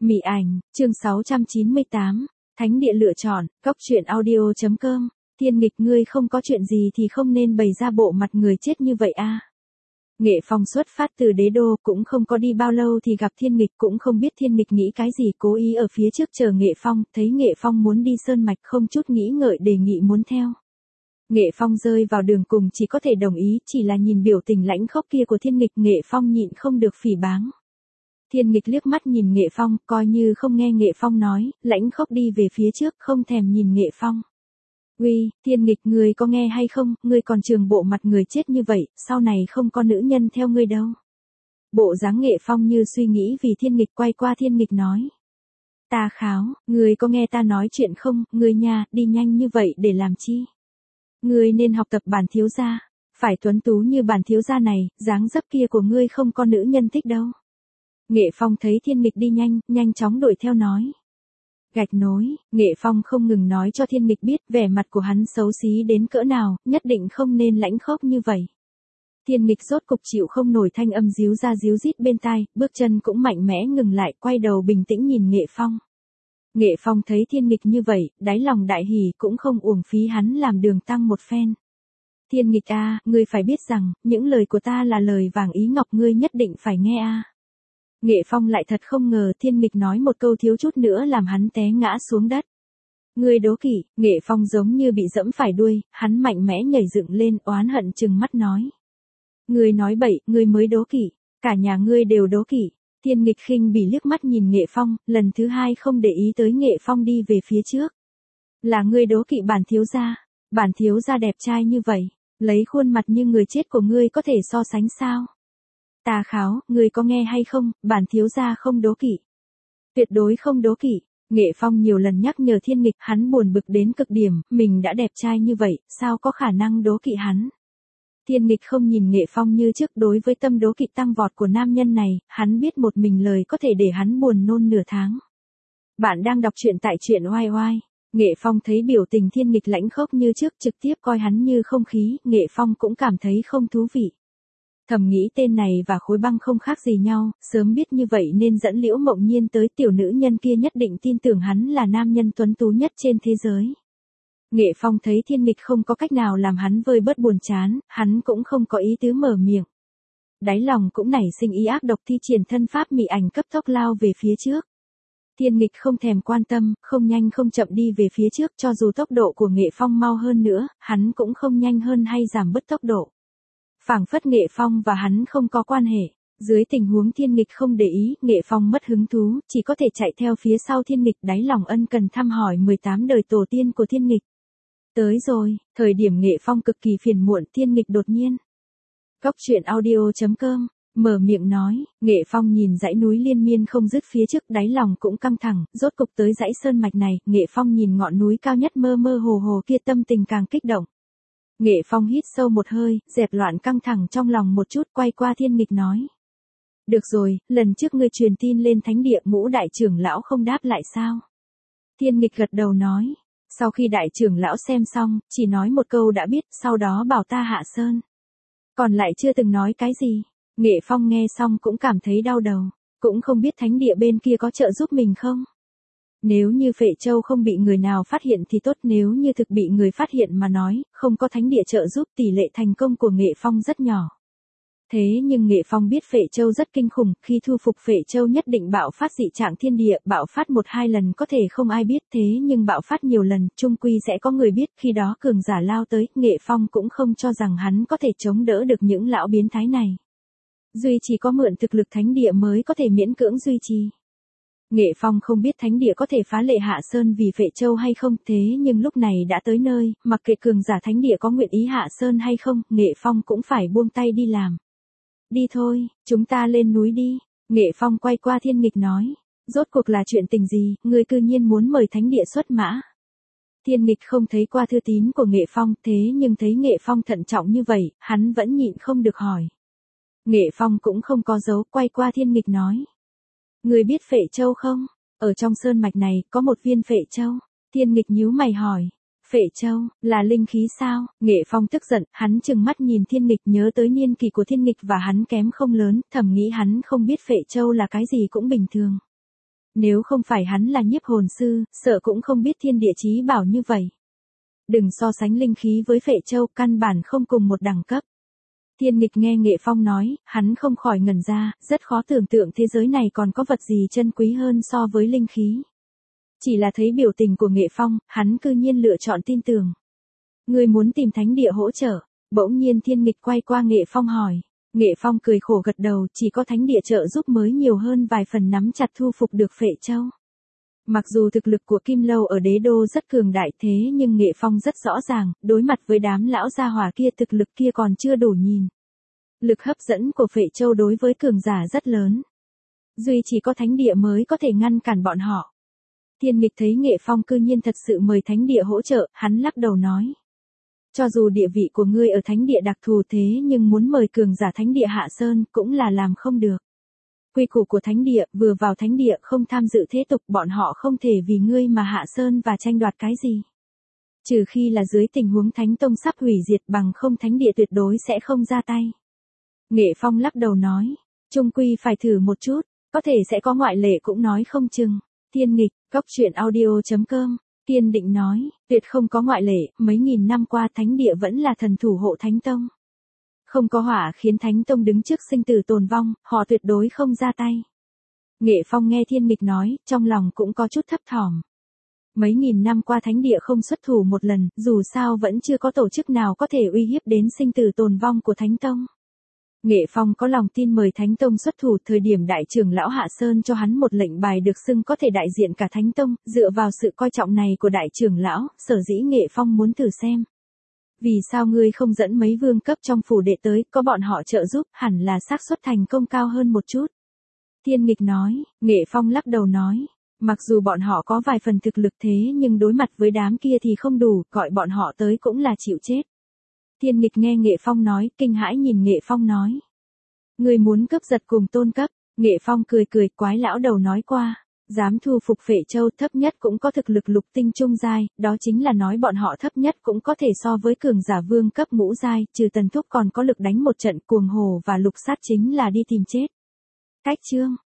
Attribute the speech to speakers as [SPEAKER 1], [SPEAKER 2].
[SPEAKER 1] Mị ảnh, chương 698, Thánh địa lựa chọn, góc truyện audio.com, Thiên Nghịch ngươi không có chuyện gì thì không nên bày ra bộ mặt người chết như vậy a. Nghệ Phong xuất phát từ đế đô cũng không có đi bao lâu thì gặp Thiên Nghịch, cũng không biết Thiên Nghịch nghĩ cái gì, cố ý ở phía trước chờ Nghệ Phong, thấy Nghệ Phong muốn đi sơn mạch không chút nghĩ ngợi đề nghị muốn theo. Nghệ Phong rơi vào đường cùng chỉ có thể đồng ý, chỉ là nhìn biểu tình lãnh khốc kia của Thiên Nghịch, Nghệ Phong nhịn không được phỉ báng. Thiên Nghịch liếc mắt nhìn Nghệ Phong, coi như không nghe Nghệ Phong nói, lãnh khốc đi về phía trước, không thèm nhìn Nghệ Phong. Uy, Thiên Nghịch, ngươi có nghe hay không, ngươi còn trường bộ mặt người chết như vậy, sau này không có nữ nhân theo ngươi đâu. Bộ dáng Nghệ Phong như suy nghĩ vì Thiên Nghịch, quay qua Thiên Nghịch nói. Ta kháo, ngươi có nghe ta nói chuyện không, ngươi nha, đi nhanh như vậy để làm chi? Ngươi nên học tập bản thiếu gia, phải tuấn tú như bản thiếu gia này, dáng dấp kia của ngươi không có nữ nhân thích đâu. Nghệ Phong thấy Thiên Nghịch đi nhanh, nhanh chóng đuổi theo nói. Gạch nối, Nghệ Phong không ngừng nói cho Thiên Nghịch biết vẻ mặt của hắn xấu xí đến cỡ nào, nhất định không nên lãnh khốc như vậy. Thiên Nghịch rốt cục chịu không nổi thanh âm díu ra díu rít bên tai, bước chân cũng mạnh mẽ ngừng lại, quay đầu bình tĩnh nhìn Nghệ Phong. Nghệ Phong thấy Thiên Nghịch như vậy, đáy lòng đại hỉ, cũng không uổng phí hắn làm đường tăng một phen. Thiên Nghịch a, ngươi phải biết rằng, những lời của ta là lời vàng ý ngọc, ngươi nhất định phải nghe a. Nghệ Phong lại thật không ngờ Thiên Nghịch nói một câu thiếu chút nữa làm hắn té ngã xuống đất. Ngươi đố kỵ, Nghệ Phong giống như bị dẫm phải đuôi, hắn mạnh mẽ nhảy dựng lên, oán hận trừng mắt nói. Ngươi nói bậy, ngươi mới đố kỵ, cả nhà ngươi đều đố kỵ. Thiên Nghịch khinh bỉ liếc mắt nhìn Nghệ Phong, lần thứ hai không để ý tới Nghệ Phong đi về phía trước. Là ngươi đố kỵ bản thiếu gia đẹp trai như vậy, lấy khuôn mặt như người chết của ngươi có thể so sánh sao? Ta kháo, ngươi có nghe hay không, bản thiếu gia không đố kỵ. Tuyệt đối không đố kỵ. Nghệ Phong nhiều lần nhắc nhở Thiên Nghịch, hắn buồn bực đến cực điểm, mình đã đẹp trai như vậy, sao có khả năng đố kỵ hắn. Thiên Nghịch không nhìn Nghệ Phong như trước, đối với tâm đố kỵ tăng vọt của nam nhân này, hắn biết một mình lời có thể để hắn buồn nôn nửa tháng. Bạn đang đọc truyện tại truyện oai oai. Nghệ Phong thấy biểu tình Thiên Nghịch lãnh khốc như trước, trực tiếp coi hắn như không khí, Nghệ Phong cũng cảm thấy không thú vị. Thầm nghĩ tên này và Khối Băng không khác gì nhau, sớm biết như vậy nên dẫn Liễu Mộng Nhiên tới, tiểu nữ nhân kia nhất định tin tưởng hắn là nam nhân tuấn tú nhất trên thế giới. Nghệ Phong thấy Thiên Nghịch không có cách nào làm hắn vơi bớt buồn chán, hắn cũng không có ý tứ mở miệng. Đáy lòng cũng nảy sinh ý ác độc, thi triển thân pháp mị ảnh cấp tốc lao về phía trước. Thiên Nghịch không thèm quan tâm, không nhanh không chậm đi về phía trước, cho dù tốc độ của Nghệ Phong mau hơn nữa, hắn cũng không nhanh hơn hay giảm bớt tốc độ. Phảng phất Nghệ Phong và hắn không có quan hệ. Dưới tình huống Thiên Nghịch không để ý, Nghệ Phong mất hứng thú, chỉ có thể chạy theo phía sau Thiên Nghịch, đáy lòng ân cần thăm hỏi 18 đời tổ tiên của Thiên Nghịch. Tới rồi, thời điểm Nghệ Phong cực kỳ phiền muộn, Thiên Nghịch đột nhiên. Góc truyện audio.com, mở miệng nói, Nghệ Phong nhìn dãy núi liên miên không dứt phía trước, đáy lòng cũng căng thẳng, rốt cục tới dãy sơn mạch này, Nghệ Phong nhìn ngọn núi cao nhất mơ mơ hồ hồ kia, tâm tình càng kích động. Nghệ Phong hít sâu một hơi, dẹp loạn căng thẳng trong lòng một chút, quay qua Thiên Nghịch nói. Được rồi, lần trước ngươi truyền tin lên thánh địa, Ngũ đại trưởng lão không đáp lại sao? Thiên Nghịch gật đầu nói. Sau khi đại trưởng lão xem xong, chỉ nói một câu đã biết, sau đó bảo ta hạ sơn. Còn lại chưa từng nói cái gì. Nghệ Phong nghe xong cũng cảm thấy đau đầu, cũng không biết thánh địa bên kia có trợ giúp mình không? Nếu như Phệ Châu không bị người nào phát hiện thì tốt, nếu như thực bị người phát hiện mà nói, không có thánh địa trợ giúp, tỷ lệ thành công của Nghệ Phong rất nhỏ. Thế nhưng Nghệ Phong biết Phệ Châu rất kinh khủng, khi thu phục Phệ Châu nhất định bạo phát dị trạng thiên địa, bạo phát 1-2 lần có thể không ai biết, thế nhưng bạo phát nhiều lần, chung quy sẽ có người biết, khi đó cường giả lao tới, Nghệ Phong cũng không cho rằng hắn có thể chống đỡ được những lão biến thái này. Duy chỉ có mượn thực lực thánh địa mới có thể miễn cưỡng duy trì. Nghệ Phong không biết thánh địa có thể phá lệ hạ sơn vì Phệ Châu hay không, thế nhưng lúc này đã tới nơi, mặc kệ cường giả thánh địa có nguyện ý hạ sơn hay không, Nghệ Phong cũng phải buông tay đi làm. Đi thôi, chúng ta lên núi đi. Nghệ Phong quay qua Thiên Nghịch nói. Rốt cuộc là chuyện tình gì, ngươi cư nhiên muốn mời thánh địa xuất mã. Thiên Nghịch không thấy qua thư tín của Nghệ Phong, thế nhưng thấy Nghệ Phong thận trọng như vậy, hắn vẫn nhịn không được hỏi. Nghệ Phong cũng không có giấu, quay qua Thiên Nghịch nói. Ngươi biết Phệ Châu không? Ở trong sơn mạch này, có một viên Phệ Châu. Thiên Nghịch nhíu mày hỏi. Phệ Châu, là linh khí sao? Nghệ Phong tức giận, hắn trừng mắt nhìn Thiên Nghịch, nhớ tới niên kỷ của Thiên Nghịch và hắn kém không lớn, thầm nghĩ hắn không biết Phệ Châu là cái gì cũng bình thường. Nếu không phải hắn là nhiếp hồn sư, sợ cũng không biết thiên địa chí bảo như vậy. Đừng so sánh linh khí với Phệ Châu, căn bản không cùng một đẳng cấp. Thiên Nghịch nghe Nghệ Phong nói, hắn không khỏi ngẩn ra, rất khó tưởng tượng thế giới này còn có vật gì chân quý hơn so với linh khí. Chỉ là thấy biểu tình của Nghệ Phong, hắn cư nhiên lựa chọn tin tưởng. Ngươi muốn tìm thánh địa hỗ trợ? Bỗng nhiên Thiên Nghịch quay qua Nghệ Phong hỏi. Nghệ Phong cười khổ gật đầu, chỉ có thánh địa trợ giúp mới nhiều hơn vài phần nắm chặt thu phục được Phệ Châu. Mặc dù thực lực của Kim Lâu ở đế đô rất cường đại thế nhưng Nghệ Phong rất rõ ràng, đối mặt với đám lão gia hỏa kia thực lực kia còn chưa đủ nhìn. Lực hấp dẫn của Phệ Châu đối với cường giả rất lớn. Duy chỉ có thánh địa mới có thể ngăn cản bọn họ. Thiên Nghịch thấy Nghệ Phong cư nhiên thật sự mời thánh địa hỗ trợ, hắn lắc đầu nói. Cho dù địa vị của ngươi ở thánh địa đặc thù thế nhưng muốn mời cường giả thánh địa Hạ Sơn cũng là làm không được. Quy củ của thánh địa, vừa vào thánh địa không tham dự thế tục, bọn họ không thể vì ngươi mà Hạ Sơn và tranh đoạt cái gì. Trừ khi là dưới tình huống thánh tông sắp hủy diệt, bằng không thánh địa tuyệt đối sẽ không ra tay. Nghệ Phong lắc đầu nói, chung quy phải thử một chút, có thể sẽ có ngoại lệ cũng nói không chừng. Thiên Nghịch, coctruyện.audio.com, kiên định nói, tuyệt không có ngoại lệ, mấy nghìn năm qua thánh địa vẫn là thần thủ hộ thánh tông. Không có hỏa khiến thánh tông đứng trước sinh tử tồn vong, họ tuyệt đối không ra tay. Nghệ Phong nghe Thiên Nghịch nói, trong lòng cũng có chút thấp thỏm. Mấy nghìn năm qua thánh địa không xuất thủ một lần, dù sao vẫn chưa có tổ chức nào có thể uy hiếp đến sinh tử tồn vong của thánh tông. Nghệ Phong có lòng tin mời thánh tông xuất thủ, thời điểm đại trưởng lão Hạ Sơn cho hắn một lệnh bài được xưng có thể đại diện cả thánh tông, dựa vào sự coi trọng này của đại trưởng lão, sở dĩ Nghệ Phong muốn thử xem. Vì sao ngươi không dẫn mấy vương cấp trong phủ đệ tới, có bọn họ trợ giúp, hẳn là xác suất thành công cao hơn một chút. Thiên Nghịch nói, Nghệ Phong lắc đầu nói, mặc dù bọn họ có vài phần thực lực thế nhưng đối mặt với đám kia thì không đủ, gọi bọn họ tới cũng là chịu chết. Thiên Nghịch nghe Nghệ Phong nói, kinh hãi nhìn Nghệ Phong nói. Ngươi muốn cướp giật cùng tôn cấp, Nghệ Phong cười cười, quái lão đầu nói qua. Dám thu phục Phệ Châu thấp nhất cũng có thực lực lục tinh trung giai, đó chính là nói bọn họ thấp nhất cũng có thể so với cường giả vương cấp ngũ giai, trừ Tần Thúc còn có lực đánh một trận, Cuồng Hồ và Lục Sát chính là đi tìm chết. Cách chương